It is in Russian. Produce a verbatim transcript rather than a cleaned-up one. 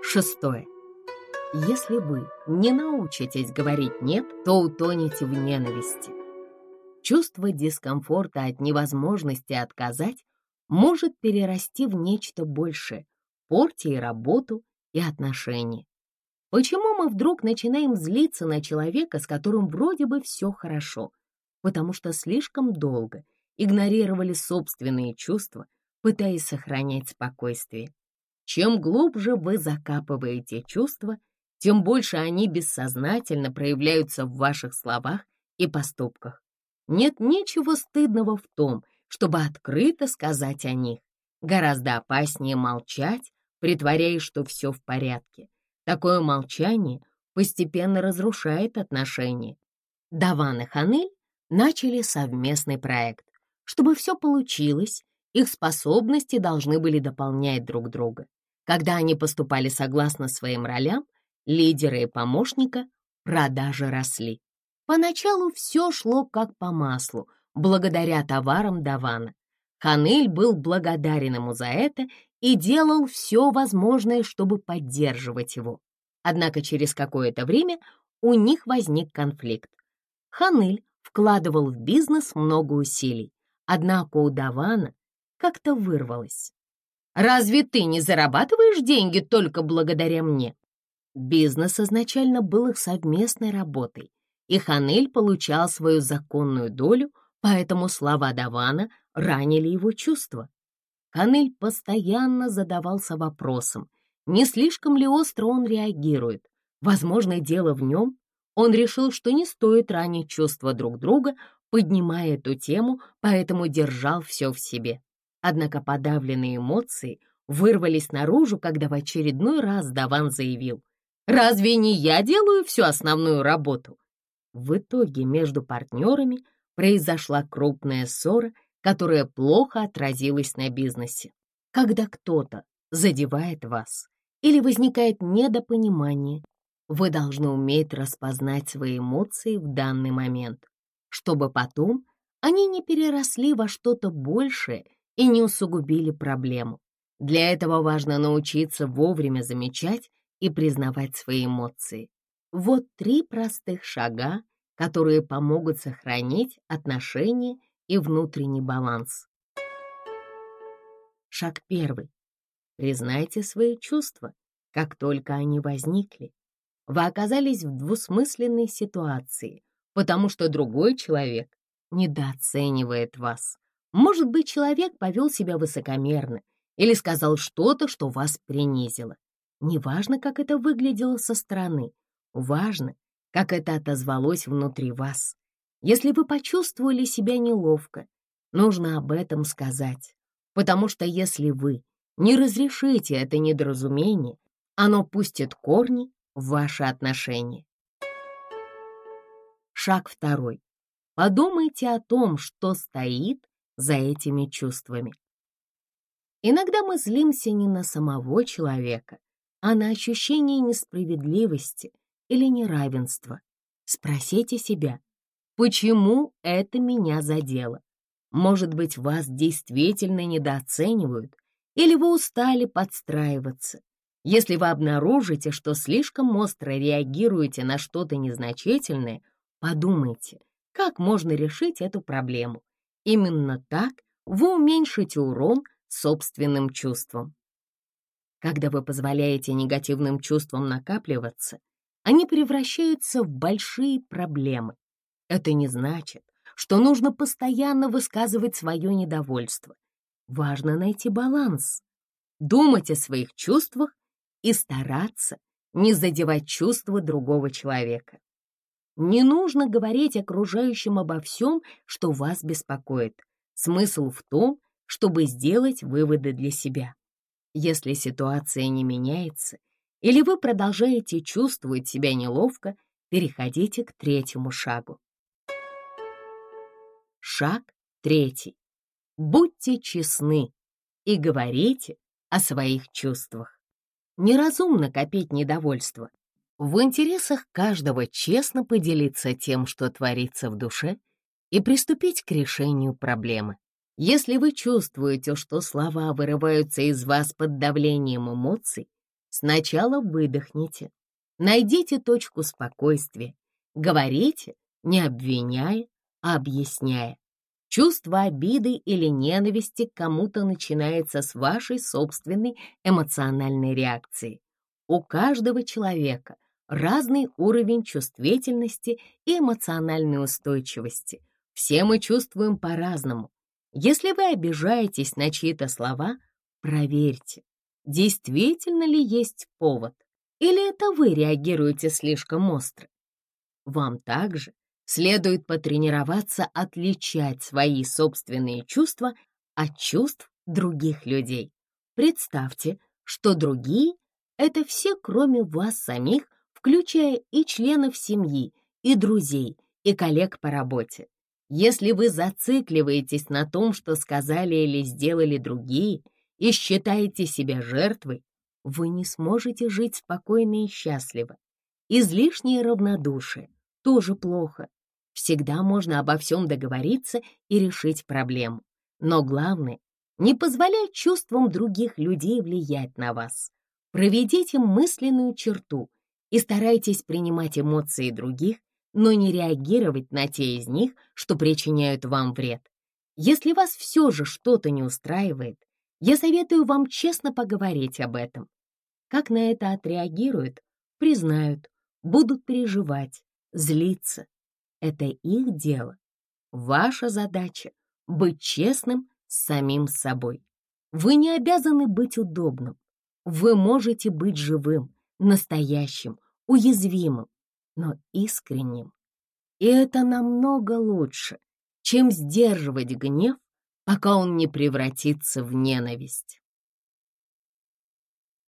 Шестое. Если вы не научитесь говорить «нет», то утонете в ненависти. Чувство дискомфорта от невозможности отказать может перерасти в нечто большее, портя и работу, и отношения. Почему мы вдруг начинаем злиться на человека, с которым вроде бы все хорошо? Потому что слишком долго игнорировали собственные чувства, пытаясь сохранять спокойствие. Чем глубже вы закапываете чувства, тем больше они бессознательно проявляются в ваших словах и поступках. Нет ничего стыдного в том, чтобы открыто сказать о них. Гораздо опаснее молчать, притворяясь, что все в порядке. Такое молчание постепенно разрушает отношения. Даван и Ханель начали совместный проект. Чтобы все получилось, их способности должны были дополнять друг друга. Когда они поступали согласно своим ролям, лидера и помощника, продажи росли. Поначалу все шло как по маслу, благодаря товарам Давана. Ханель был благодарен ему за это и делал все возможное, чтобы поддерживать его. Однако через какое-то время у них возник конфликт. Ханель вкладывал в бизнес много усилий, однако у Давана как-то вырвалось. «Разве ты не зарабатываешь деньги только благодаря мне?» Бизнес изначально был их совместной работой, и Ханель получал свою законную долю, поэтому слова Давана ранили его чувства. Ханель постоянно задавался вопросом, не слишком ли остро он реагирует. Возможно, дело в нем. Он решил, что не стоит ранить чувства друг друга, поднимая эту тему, поэтому держал все в себе. Однако подавленные эмоции вырвались наружу, когда в очередной раз Даван заявил: «Разве не я делаю всю основную работу?» В итоге между партнерами произошла крупная ссора, которая плохо отразилась на бизнесе. Когда кто-то задевает вас или возникает недопонимание, вы должны уметь распознать свои эмоции в данный момент, чтобы потом они не переросли во что-то большее и не усугубили проблему. Для этого важно научиться вовремя замечать и признавать свои эмоции. Вот три простых шага, которые помогут сохранить отношения и внутренний баланс. Шаг первый. Признайте свои чувства, как только они возникли. Вы оказались в двусмысленной ситуации, потому что другой человек недооценивает вас. Может быть, человек повел себя высокомерно или сказал что-то, что вас принизило. Неважно, как это выглядело со стороны, важно, как это отозвалось внутри вас. Если вы почувствовали себя неловко, нужно об этом сказать, потому что если вы не разрешите это недоразумение, оно пустит корни в ваши отношения. Шаг второй. Подумайте о том, что стоит за этими чувствами. Иногда мы злимся не на самого человека, а на ощущение несправедливости или неравенства. Спросите себя, почему это меня задело? Может быть, вас действительно недооценивают, или вы устали подстраиваться? Если вы обнаружите, что слишком остро реагируете на что-то незначительное, подумайте, как можно решить эту проблему. Именно так вы уменьшите урон собственным чувствам. Когда вы позволяете негативным чувствам накапливаться, они превращаются в большие проблемы. Это не значит, что нужно постоянно высказывать свое недовольство. Важно найти баланс, думать о своих чувствах и стараться не задевать чувства другого человека. Не нужно говорить окружающим обо всем, что вас беспокоит. Смысл в том, чтобы сделать выводы для себя. Если ситуация не меняется, или вы продолжаете чувствовать себя неловко, переходите к третьему шагу. Шаг третий. Будьте честны и говорите о своих чувствах. Неразумно копить недовольство. В интересах каждого честно поделиться тем, что творится в душе, и приступить к решению проблемы. Если вы чувствуете, что слова вырываются из вас под давлением эмоций, Сначала выдохните, найдите точку спокойствия, говорите, не обвиняя, а объясняя. Чувство обиды или ненависти к кому-то начинается с вашей собственной эмоциональной реакции. У каждого человека разный уровень чувствительности и эмоциональной устойчивости. Все мы чувствуем по-разному. Если вы обижаетесь на чьи-то слова, проверьте, действительно ли есть повод, или это вы реагируете слишком остро. Вам также следует потренироваться отличать свои собственные чувства от чувств других людей. Представьте, что другие — это все, кроме вас самих, включая и членов семьи, и друзей, и коллег по работе. Если вы зацикливаетесь на том, что сказали или сделали другие, и считаете себя жертвой, вы не сможете жить спокойно и счастливо. Излишнее равнодушие тоже плохо. Всегда можно обо всем договориться и решить проблему. Но главное, не позволять чувствам других людей влиять на вас. Проведите мысленную черту и старайтесь принимать эмоции других, но не реагировать на те из них, что причиняют вам вред. Если вас все же что-то не устраивает, я советую вам честно поговорить об этом. Как на это отреагируют, признают, будут переживать, злиться. Это их дело. Ваша задача — быть честным с самим собой. Вы не обязаны быть удобным. Вы можете быть живым, настоящим, уязвимым, но искренним. И это намного лучше, чем сдерживать гнев, пока он не превратится в ненависть.